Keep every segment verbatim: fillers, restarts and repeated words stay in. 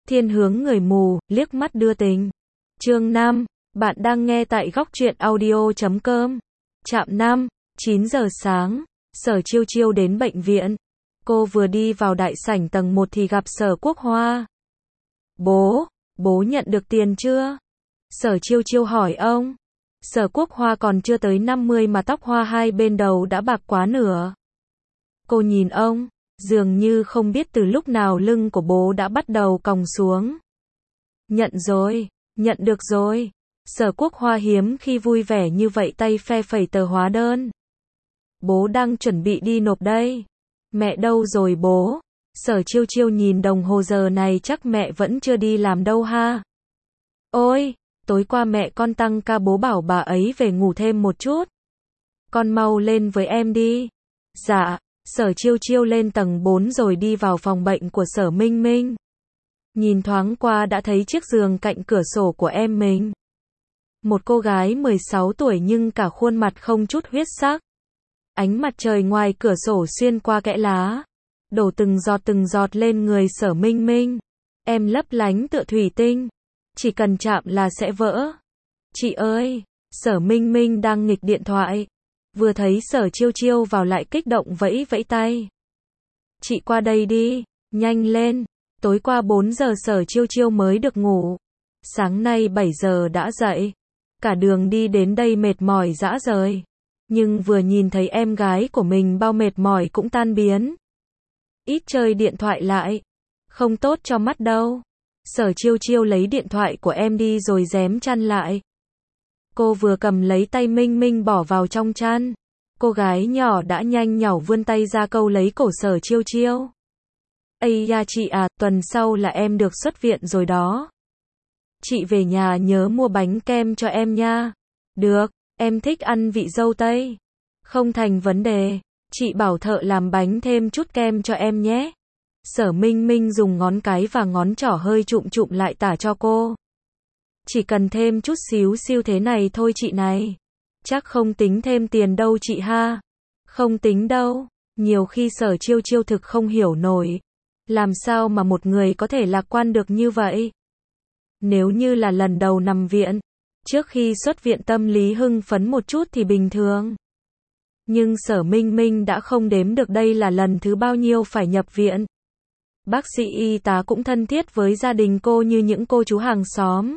Thiên hướng người mù, liếc mắt đưa tình. Chương năm, bạn đang nghe tại góc truyện audio chấm com. Trạm năm, chín giờ sáng, Sở Chiêu Chiêu đến bệnh viện. Cô vừa đi vào đại sảnh tầng một thì gặp Sở Quốc Hoa. Bố, bố nhận được tiền chưa? Sở Chiêu Chiêu hỏi ông. Sở Quốc Hoa còn chưa tới năm mươi mà tóc hoa hai bên đầu đã bạc quá nửa. Cô nhìn ông, dường như không biết từ lúc nào lưng của bố đã bắt đầu còng xuống. Nhận rồi, nhận được rồi. Sở Quốc Hoa hiếm khi vui vẻ như vậy, tay phe phẩy tờ hóa đơn. Bố đang chuẩn bị đi nộp đây. Mẹ đâu rồi bố? Sở Chiêu Chiêu nhìn đồng hồ, giờ này chắc mẹ vẫn chưa đi làm đâu ha. Ôi, tối qua mẹ con tăng ca, bố bảo bà ấy về ngủ thêm một chút. Con mau lên với em đi. Dạ. Sở Chiêu Chiêu lên tầng bốn rồi đi vào phòng bệnh của Sở Minh Minh. Nhìn thoáng qua đã thấy chiếc giường cạnh cửa sổ của em mình. Một cô gái mười sáu tuổi nhưng cả khuôn mặt không chút huyết sắc. Ánh mặt trời ngoài cửa sổ xuyên qua kẽ lá, đổ từng giọt từng giọt lên người Sở Minh Minh. Em lấp lánh tựa thủy tinh, chỉ cần chạm là sẽ vỡ. Chị ơi, Sở Minh Minh đang nghịch điện thoại. Vừa thấy Sở Chiêu Chiêu vào lại kích động vẫy vẫy tay. Chị qua đây đi, nhanh lên. Tối qua bốn giờ Sở Chiêu Chiêu mới được ngủ. Sáng nay bảy giờ đã dậy. Cả đường đi đến đây mệt mỏi rã rời. Nhưng vừa nhìn thấy em gái của mình bao mệt mỏi cũng tan biến. Ít chơi điện thoại lại. Không tốt cho mắt đâu. Sở Chiêu Chiêu lấy điện thoại của em đi rồi giém chăn lại. Cô vừa cầm lấy tay Minh Minh bỏ vào trong chăn. Cô gái nhỏ đã nhanh nhảu vươn tay ra câu lấy cổ Sở Chiêu Chiêu. Ây da chị à, tuần sau là em được xuất viện rồi đó. Chị về nhà nhớ mua bánh kem cho em nha. Được, em thích ăn vị dâu tây. Không thành vấn đề, chị bảo thợ làm bánh thêm chút kem cho em nhé. Sở Minh Minh dùng ngón cái và ngón trỏ hơi chụm chụm lại tả cho cô. Chỉ cần thêm chút xíu xiu thế này thôi chị này. Chắc không tính thêm tiền đâu chị ha. Không tính đâu. Nhiều khi Sở Chiêu Chiêu thực không hiểu nổi. Làm sao mà một người có thể lạc quan được như vậy? Nếu như là lần đầu nằm viện, trước khi xuất viện tâm lý hưng phấn một chút thì bình thường. Nhưng Sở Minh Minh đã không đếm được đây là lần thứ bao nhiêu phải nhập viện. Bác sĩ y tá cũng thân thiết với gia đình cô như những cô chú hàng xóm.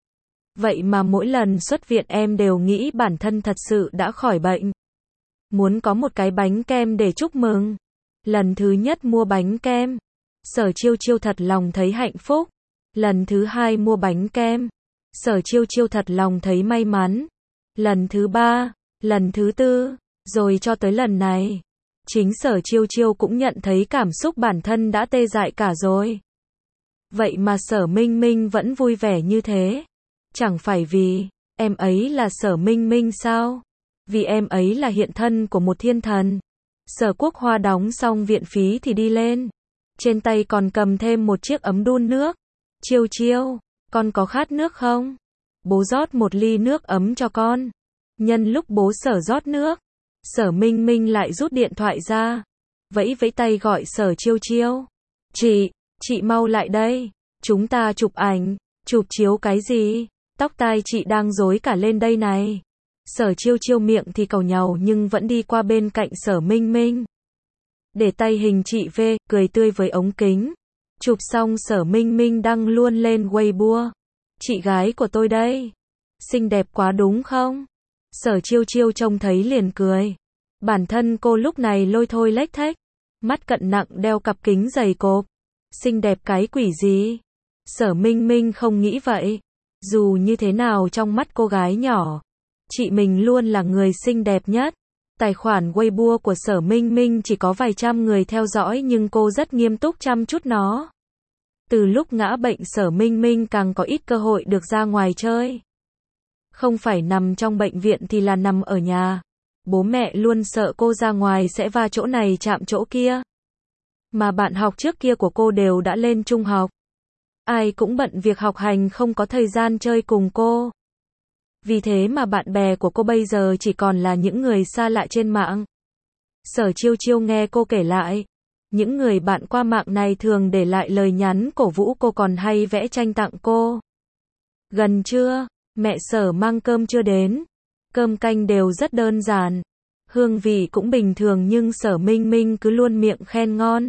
Vậy mà mỗi lần xuất viện em đều nghĩ bản thân thật sự đã khỏi bệnh. Muốn có một cái bánh kem để chúc mừng. Lần thứ nhất mua bánh kem, Sở Chiêu Chiêu thật lòng thấy hạnh phúc. Lần thứ hai mua bánh kem, Sở Chiêu Chiêu thật lòng thấy may mắn. Lần thứ ba, lần thứ tư, rồi cho tới lần này. Chính Sở Chiêu Chiêu cũng nhận thấy cảm xúc bản thân đã tê dại cả rồi. Vậy mà Sở Minh Minh vẫn vui vẻ như thế. Chẳng phải vì em ấy là Sở Minh Minh sao? Vì em ấy là hiện thân của một thiên thần. Sở Quốc Hoa đóng xong viện phí thì đi lên. Trên tay còn cầm thêm một chiếc ấm đun nước. Chiêu Chiêu, con có khát nước không? Bố rót một ly nước ấm cho con. Nhân lúc bố Sở rót nước, Sở Minh Minh lại rút điện thoại ra. Vẫy vẫy tay gọi Sở Chiêu Chiêu. Chị, chị mau lại đây. Chúng ta chụp ảnh. Chụp chiếu cái gì? Tóc tai chị đang rối cả lên đây này. Sở Chiêu Chiêu miệng thì càu nhàu nhưng vẫn đi qua bên cạnh Sở Minh Minh. Để tay hình chị V, cười tươi với ống kính. Chụp xong Sở Minh Minh đăng luôn lên Weibo. Chị gái của tôi đây. Xinh đẹp quá đúng không? Sở Chiêu Chiêu trông thấy liền cười. Bản thân cô lúc này lôi thôi lếch thếch. Mắt cận nặng đeo cặp kính dày cộp. Xinh đẹp cái quỷ gì? Sở Minh Minh không nghĩ vậy. Dù như thế nào trong mắt cô gái nhỏ, chị mình luôn là người xinh đẹp nhất. Tài khoản Weibo của Sở Minh Minh chỉ có vài trăm người theo dõi nhưng cô rất nghiêm túc chăm chút nó. Từ lúc ngã bệnh Sở Minh Minh càng có ít cơ hội được ra ngoài chơi. Không phải nằm trong bệnh viện thì là nằm ở nhà. Bố mẹ luôn sợ cô ra ngoài sẽ va chỗ này chạm chỗ kia. Mà bạn học trước kia của cô đều đã lên trung học. Ai cũng bận việc học hành không có thời gian chơi cùng cô. Vì thế mà bạn bè của cô bây giờ chỉ còn là những người xa lạ trên mạng. Sở Chiêu Chiêu nghe cô kể lại, Những người bạn qua mạng này thường để lại lời nhắn cổ vũ cô còn hay vẽ tranh tặng cô. Gần trưa, mẹ Sở mang cơm chưa đến. Cơm canh đều rất đơn giản. Hương vị cũng bình thường nhưng Sở Minh Minh cứ luôn miệng khen ngon.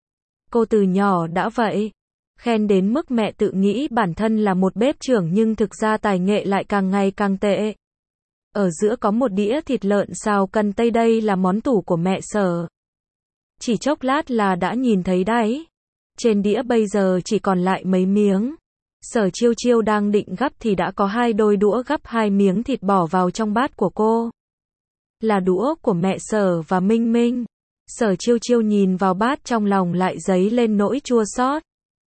Cô từ nhỏ đã vậy. Khen đến mức mẹ tự nghĩ bản thân là một bếp trưởng nhưng thực ra tài nghệ lại càng ngày càng tệ. Ở giữa có một đĩa thịt lợn xào cần tây, đây là món tủ của mẹ Sở. Chỉ chốc lát là đã nhìn thấy đáy. Trên đĩa bây giờ chỉ còn lại mấy miếng. Sở Chiêu Chiêu đang định gắp thì đã có hai đôi đũa gắp hai miếng thịt bỏ vào trong bát của cô. Là đũa của mẹ Sở và Minh Minh. Sở Chiêu Chiêu nhìn vào bát trong lòng lại dấy lên nỗi chua xót.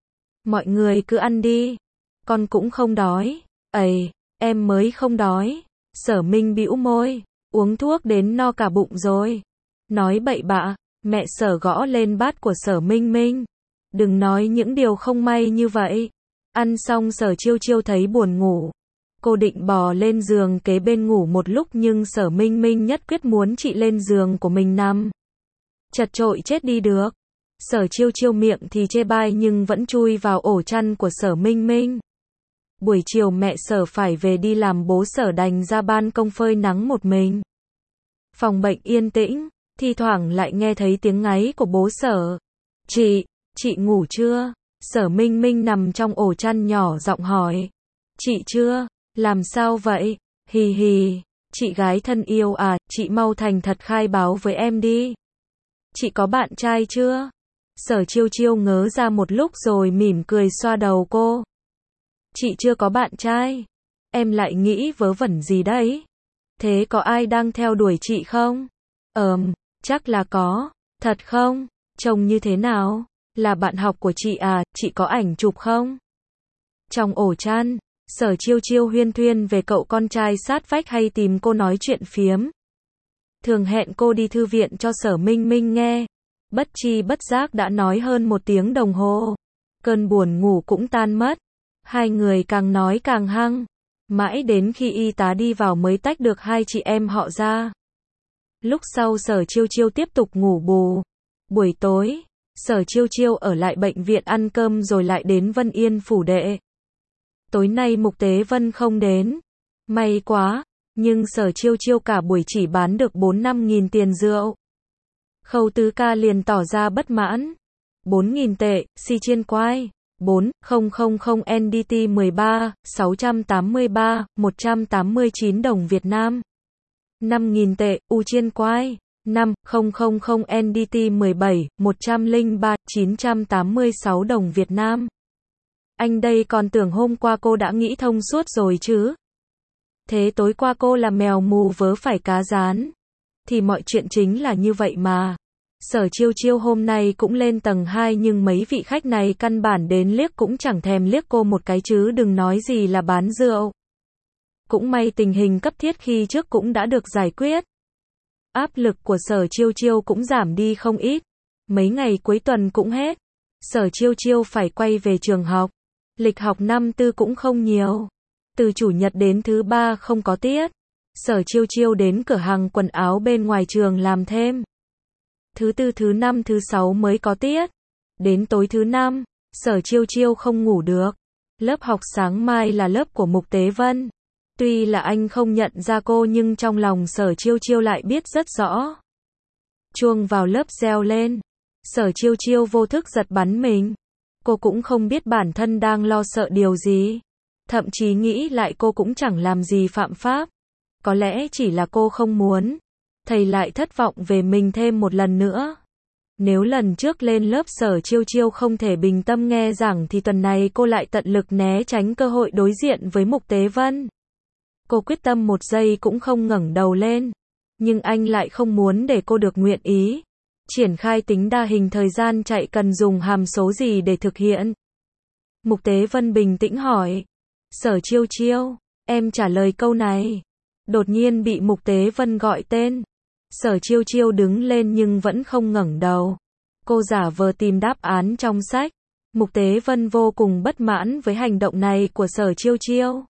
Mọi người cứ ăn đi. Con cũng không đói. Ầy, em mới không đói. Sở Minh bĩu môi. Uống thuốc đến no cả bụng rồi. Nói bậy bạ. Mẹ Sở gõ lên bát của Sở Minh Minh. Đừng nói những điều không may như vậy. Ăn xong Sở Chiêu Chiêu thấy buồn ngủ. Cô định bò lên giường kế bên ngủ một lúc nhưng Sở Minh Minh nhất quyết muốn chị lên giường của mình nằm. Chật chội chết đi được. Sở Chiêu Chiêu miệng thì chê bai nhưng vẫn chui vào ổ chăn của Sở Minh Minh. Buổi chiều mẹ Sở phải về đi làm, bố Sở đành ra ban công phơi nắng một mình. Phòng bệnh yên tĩnh, thi thoảng lại nghe thấy tiếng ngáy của bố Sở. Chị, chị ngủ chưa? Sở Minh Minh nằm trong ổ chăn nhỏ giọng hỏi. Chị chưa? Làm sao vậy? Hì hì, chị gái thân yêu à, chị mau thành thật khai báo với em đi. Chị có bạn trai chưa? Sở Chiêu Chiêu ngớ ra một lúc rồi mỉm cười xoa đầu cô. Chị chưa có bạn trai. Em lại nghĩ vớ vẩn gì đấy? Thế có ai đang theo đuổi chị không? Ờm, chắc là có. Thật không? Trông như thế nào? Là bạn học của chị à, chị có ảnh chụp không? Trong ổ chăn, Sở Chiêu Chiêu huyên thuyên về cậu con trai sát vách hay tìm cô nói chuyện phiếm. Thường hẹn cô đi thư viện cho Sở Minh Minh nghe. Bất chi bất giác đã nói hơn một tiếng đồng hồ. Cơn buồn ngủ cũng tan mất. Hai người càng nói càng hăng. Mãi đến khi y tá đi vào mới tách được hai chị em họ ra. Lúc sau Sở Chiêu Chiêu tiếp tục ngủ bù. Buổi tối, Sở Chiêu Chiêu ở lại bệnh viện ăn cơm rồi lại đến Vân Yên phủ đệ. Tối nay Mục Tế Vân không đến. May quá, nhưng Sở Chiêu Chiêu cả buổi chỉ bán được bốn năm nghìn tiền rượu. Khâu Tứ Ca liền tỏ ra bất mãn. bốn nghìn tệ, si chiên quai. bốn nghìn N D T mười ba, sáu trăm tám mươi ba, một trăm tám mươi chín đồng Việt Nam. năm nghìn tệ, U chiên quai. năm nghìn N D T mười bảy, một trăm lẻ ba, chín trăm tám mươi sáu đồng Việt Nam. Anh đây còn tưởng hôm qua cô đã nghĩ thông suốt rồi chứ. Thế tối qua cô là mèo mù vớ phải cá rán. Thì mọi chuyện chính là như vậy mà. Sở Chiêu Chiêu hôm nay cũng lên tầng hai nhưng mấy vị khách này căn bản đến liếc cũng chẳng thèm liếc cô một cái chứ đừng nói gì là bán rượu. Cũng may tình hình cấp thiết khi trước cũng đã được giải quyết. Áp lực của Sở Chiêu Chiêu cũng giảm đi không ít. Mấy ngày cuối tuần cũng hết. Sở Chiêu Chiêu phải quay về trường học. Lịch học năm tư cũng không nhiều. Từ chủ nhật đến thứ ba không có tiết. Sở Chiêu Chiêu đến cửa hàng quần áo bên ngoài trường làm thêm. Thứ tư, thứ năm, thứ sáu mới có tiết. Đến tối thứ năm, Sở Chiêu Chiêu không ngủ được. Lớp học sáng mai là lớp của Mục Tế Vân. Tuy là anh không nhận ra cô nhưng trong lòng Sở Chiêu Chiêu lại biết rất rõ. Chuông vào lớp reo lên. Sở Chiêu Chiêu vô thức giật bắn mình. Cô cũng không biết bản thân đang lo sợ điều gì. Thậm chí nghĩ lại cô cũng chẳng làm gì phạm pháp. Có lẽ chỉ là cô không muốn. Thầy lại thất vọng về mình thêm một lần nữa. Nếu lần trước lên lớp Sở Chiêu Chiêu không thể bình tâm nghe giảng thì tuần này cô lại tận lực né tránh cơ hội đối diện với Mục Tế Vân. Cô quyết tâm một giây cũng không ngẩng đầu lên. Nhưng anh lại không muốn để cô được nguyện ý. Triển khai tính đa hình thời gian chạy cần dùng hàm số gì để thực hiện? Mục Tế Vân bình tĩnh hỏi. Sở Chiêu Chiêu, em trả lời câu này. Đột nhiên bị Mục Tế Vân gọi tên. Sở Chiêu Chiêu đứng lên nhưng vẫn không ngẩng đầu. Cô giả vờ tìm đáp án trong sách. Mục Tế Vân vô cùng bất mãn với hành động này của Sở Chiêu Chiêu.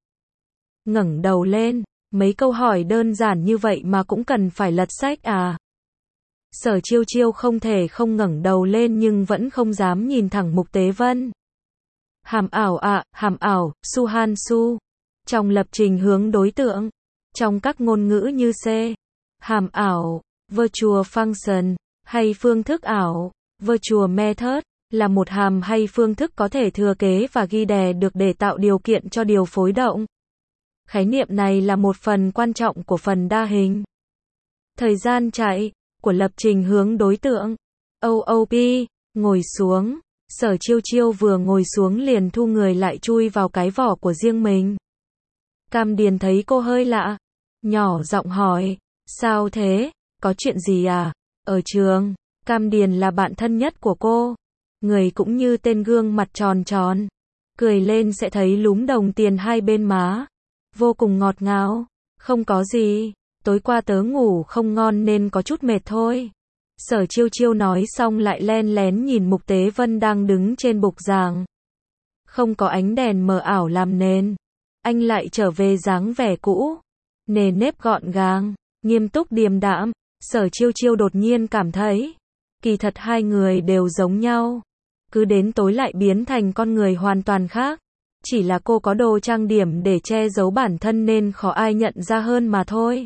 Ngẩng đầu lên, mấy câu hỏi đơn giản như vậy mà cũng cần phải lật sách à? Sở Chiêu Chiêu không thể không ngẩng đầu lên nhưng vẫn không dám nhìn thẳng Mục Tế Vân. Hàm ảo ạ, à, hàm ảo, su han su. Trong lập trình hướng đối tượng, trong các ngôn ngữ như C, hàm ảo, virtual function, hay phương thức ảo, virtual method, là một hàm hay phương thức có thể thừa kế và ghi đè được để tạo điều kiện cho điều phối động. Khái niệm này là một phần quan trọng của phần đa hình. Thời gian chạy của lập trình hướng đối tượng. o o pê, ngồi xuống. Sở Chiêu Chiêu vừa ngồi xuống liền thu người lại chui vào cái vỏ của riêng mình. Cam Điền thấy cô hơi lạ, nhỏ giọng hỏi, sao thế, có chuyện gì à? Ở trường, Cam Điền là bạn thân nhất của cô. Người cũng như tên gương mặt tròn tròn. Cười lên sẽ thấy lúm đồng tiền hai bên má. Vô cùng ngọt ngào. Không có gì, tối qua tớ ngủ không ngon nên có chút mệt thôi. Sở Chiêu Chiêu nói xong lại len lén nhìn Mục Tế Vân đang đứng trên bục giảng. Không có ánh đèn mờ ảo làm nền. Anh lại trở về dáng vẻ cũ. Nề nếp gọn gàng, nghiêm túc điềm đạm. Sở Chiêu Chiêu đột nhiên cảm thấy, kỳ thật hai người đều giống nhau. Cứ đến tối lại biến thành con người hoàn toàn khác. Chỉ là cô có đồ trang điểm để che giấu bản thân nên khó ai nhận ra hơn mà thôi.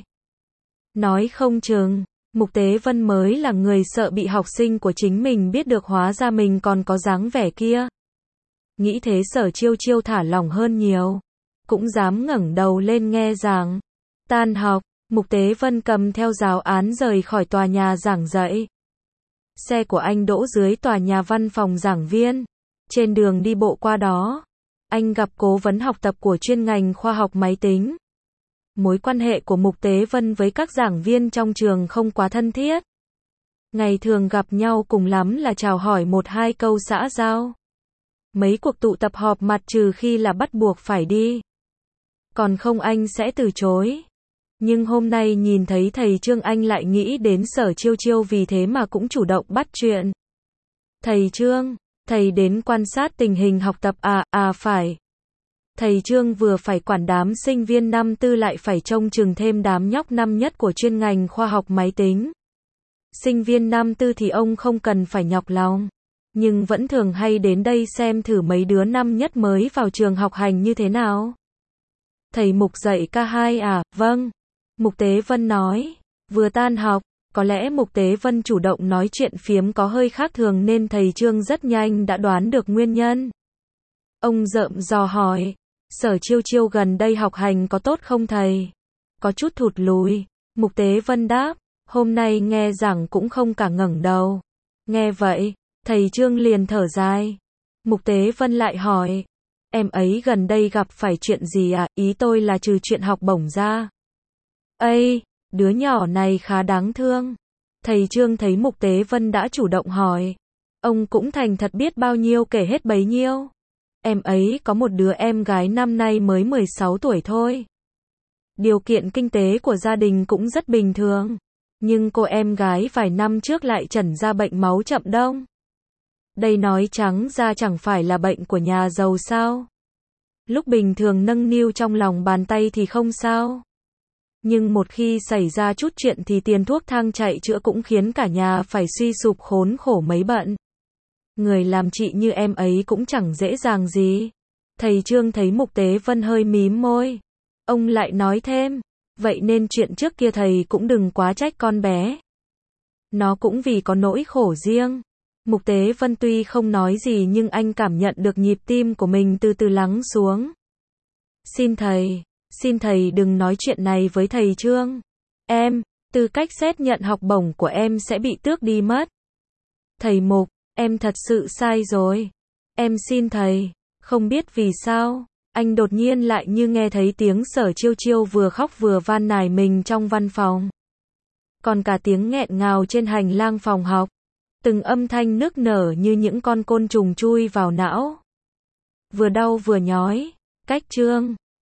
Nói không chừng, Mục Tế Vân mới là người sợ bị học sinh của chính mình biết được hóa ra mình còn có dáng vẻ kia. Nghĩ thế Sở Chiêu Chiêu thả lỏng hơn nhiều. Cũng dám ngẩng đầu lên nghe giảng. Tan học, Mục Tế Vân cầm theo giáo án rời khỏi tòa nhà giảng dạy. Xe của anh đỗ dưới tòa nhà văn phòng giảng viên. Trên đường đi bộ qua đó, anh gặp cố vấn học tập của chuyên ngành khoa học máy tính. Mối quan hệ của Mục Tế Vân với các giảng viên trong trường không quá thân thiết. Ngày thường gặp nhau cùng lắm là chào hỏi một hai câu xã giao. Mấy cuộc tụ tập họp mặt trừ khi là bắt buộc phải đi. Còn không anh sẽ từ chối. Nhưng hôm nay nhìn thấy thầy Trương anh lại nghĩ đến Sở Chiêu Chiêu vì thế mà cũng chủ động bắt chuyện. Thầy Trương, thầy đến quan sát tình hình học tập à, à phải. Thầy Trương vừa phải quản đám sinh viên năm tư lại phải trông chừng thêm đám nhóc năm nhất của chuyên ngành khoa học máy tính. Sinh viên năm tư thì ông không cần phải nhọc lòng. Nhưng vẫn thường hay đến đây xem thử mấy đứa năm nhất mới vào trường học hành như thế nào. Thầy Mục dạy ca hai à, vâng. Mục Tế Vân nói, vừa tan học, có lẽ Mục Tế Vân chủ động nói chuyện phiếm có hơi khác thường nên thầy Trương rất nhanh đã đoán được nguyên nhân. Ông rợm dò hỏi, Sở Chiêu Chiêu gần đây học hành có tốt không thầy? Có chút thụt lùi. Mục Tế Vân đáp, hôm nay nghe giảng cũng không cả ngẩng đầu. Nghe vậy, thầy Trương liền thở dài. Mục Tế Vân lại hỏi, em ấy gần đây gặp phải chuyện gì à? Ý tôi là trừ chuyện học bổng ra. Ây, đứa nhỏ này khá đáng thương. Thầy Trương thấy Mục Tế Vân đã chủ động hỏi. Ông cũng thành thật biết bao nhiêu kể hết bấy nhiêu. Em ấy có một đứa em gái năm nay mới mười sáu tuổi thôi. Điều kiện kinh tế của gia đình cũng rất bình thường. Nhưng cô em gái vài năm trước lại chẩn ra bệnh máu chậm đông. Đây nói trắng ra chẳng phải là bệnh của nhà giàu sao. Lúc bình thường nâng niu trong lòng bàn tay thì không sao. Nhưng một khi xảy ra chút chuyện thì tiền thuốc thang chạy chữa cũng khiến cả nhà phải suy sụp khốn khổ mấy bận. Người làm chị như em ấy cũng chẳng dễ dàng gì. Thầy Trương thấy Mục Tế Vân hơi mím môi. Ông lại nói thêm, vậy nên chuyện trước kia thầy cũng đừng quá trách con bé. Nó cũng vì có nỗi khổ riêng. Mục Tế Vân tuy không nói gì nhưng anh cảm nhận được nhịp tim của mình từ từ lắng xuống. Xin thầy, xin thầy đừng nói chuyện này với thầy Trương. Em, tư cách xét nhận học bổng của em sẽ bị tước đi mất. Thầy Mục, em thật sự sai rồi. Em xin thầy. Không biết vì sao, anh đột nhiên lại như nghe thấy tiếng Sở Chiêu Chiêu vừa khóc vừa van nài mình trong văn phòng. Còn cả tiếng nghẹn ngào trên hành lang phòng học. Từng âm thanh nức nở như những con côn trùng chui vào não. Vừa đau vừa nhói. Cách Trương,